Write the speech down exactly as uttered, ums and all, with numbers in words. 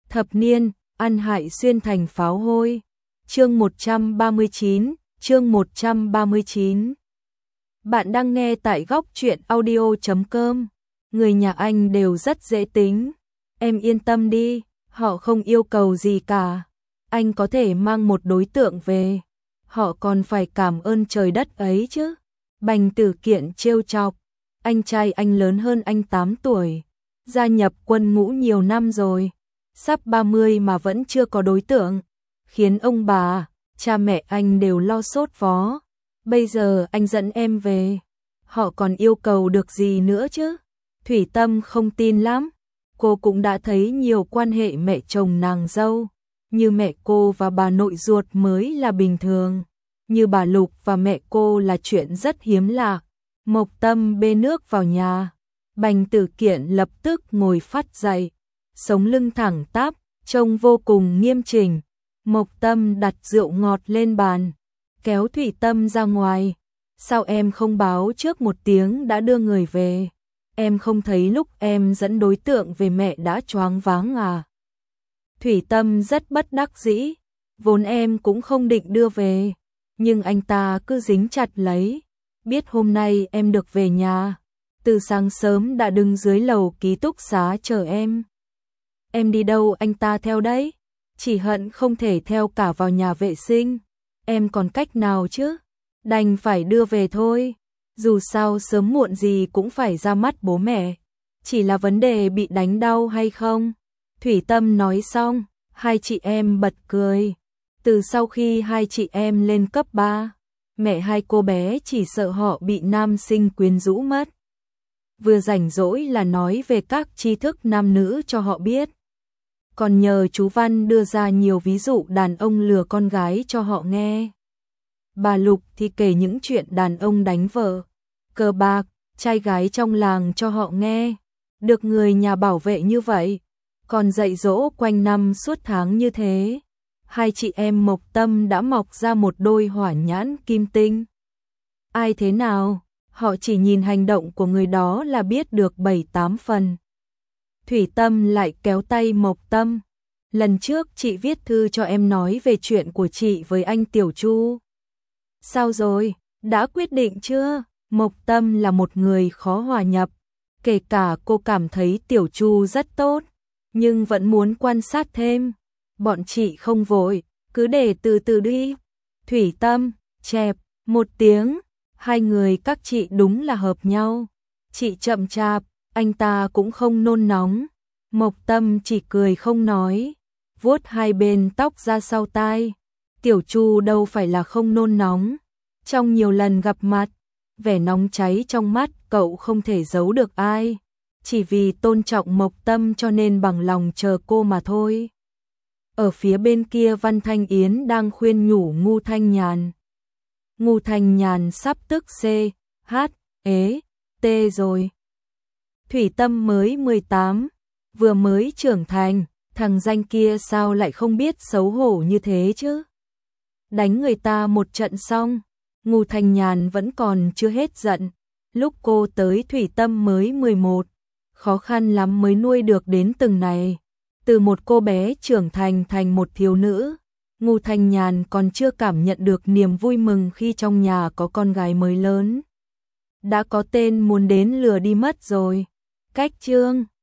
Thập niên, ăn hại xuyên thành pháo hôi. Chương một trăm ba mươi chín, chương một trăm ba mươi chín. Bạn đang nghe tại góc truyện audio chấm com. Người nhà anh đều rất dễ tính. Em yên tâm đi, họ không yêu cầu gì cả. Anh có thể mang một đối tượng về. Họ còn phải cảm ơn trời đất ấy chứ. Bành Tử Kiện trêu chọc. Anh trai anh lớn hơn anh tám tuổi. Gia nhập quân ngũ nhiều năm rồi. Sắp ba mươi mà vẫn chưa có đối tượng. Khiến ông bà, cha mẹ anh đều lo sốt vó. Bây giờ anh dẫn em về. Họ còn yêu cầu được gì nữa chứ? Thủy Tâm không tin lắm. Cô cũng đã thấy nhiều quan hệ mẹ chồng nàng dâu. Như mẹ cô và bà nội ruột mới là bình thường. Như bà Lục và mẹ cô là chuyện rất hiếm lạ. Mộc Tâm bê nước vào nhà. Bành Tử Kiện lập tức ngồi phắt dậy. Sống lưng thẳng tắp, trông vô cùng nghiêm chỉnh. Mộc Tâm đặt rượu ngọt lên bàn. Kéo Thủy Tâm ra ngoài. Sao em không báo trước một tiếng đã đưa người về? Em không thấy lúc em dẫn đối tượng về mẹ đã choáng váng à? Thủy Tâm rất bất đắc dĩ. Vốn em cũng không định đưa về. Nhưng anh ta cứ dính chặt lấy. Biết hôm nay em được về nhà. Từ sáng sớm đã đứng dưới lầu ký túc xá chờ em. Em đi đâu anh ta theo đấy? Chỉ hận không thể theo cả vào nhà vệ sinh. Em còn cách nào chứ? Đành phải đưa về thôi. Dù sao sớm muộn gì cũng phải ra mắt bố mẹ. Chỉ là vấn đề bị đánh đau hay không? Thủy Tâm nói xong, hai chị em bật cười. Từ sau khi hai chị em lên cấp ba, mẹ hai cô bé chỉ sợ họ bị nam sinh quyến rũ mất. Vừa rảnh rỗi là nói về các tri thức nam nữ cho họ biết. Còn nhờ chú Văn đưa ra nhiều ví dụ đàn ông lừa con gái cho họ nghe. Bà Lục thì kể những chuyện đàn ông đánh vợ, cờ bạc, trai gái trong làng cho họ nghe. Được người nhà bảo vệ như vậy, còn dạy dỗ quanh năm suốt tháng như thế. Hai chị em Mộc Tâm đã mọc ra một đôi hỏa nhãn kim tinh. Ai thế nào? Họ chỉ nhìn hành động của người đó là biết được bảy tám phần. Thủy Tâm lại kéo tay Mộc Tâm. Lần trước chị viết thư cho em nói về chuyện của chị với anh Tiểu Chu. Sao rồi? Đã quyết định chưa? Mộc Tâm là một người khó hòa nhập. Kể cả cô cảm thấy Tiểu Chu rất tốt, nhưng vẫn muốn quan sát thêm. Bọn chị không vội, cứ để từ từ đi. Thủy Tâm, chẹp, một tiếng. Hai người các chị đúng là hợp nhau. Chị chậm chạp, anh ta cũng không nôn nóng. Mộc Tâm chỉ cười không nói, vuốt hai bên tóc ra sau tai. Tiểu Chu đâu phải là không nôn nóng. Trong nhiều lần gặp mặt, vẻ nóng cháy trong mắt cậu không thể giấu được ai. Chỉ vì tôn trọng Mộc Tâm cho nên bằng lòng chờ cô mà thôi. Ở phía bên kia Văn Thanh Yến đang khuyên nhủ Ngu Thanh Nhàn. Ngu Thanh Nhàn sắp tức C, H, ế, T rồi. Thủy Tâm mới mười tám, vừa mới trưởng thành, thằng danh kia sao lại không biết xấu hổ như thế chứ? Đánh người ta một trận xong, Ngu Thanh Nhàn vẫn còn chưa hết giận. Lúc cô tới Thủy Tâm mới mười một, khó khăn lắm mới nuôi được đến từng này. Từ một cô bé trưởng thành thành một thiếu nữ, Ngu Thanh Nhàn còn chưa cảm nhận được niềm vui mừng khi trong nhà có con gái mới lớn. Đã có tên muốn đến lừa đi mất rồi. Cách chương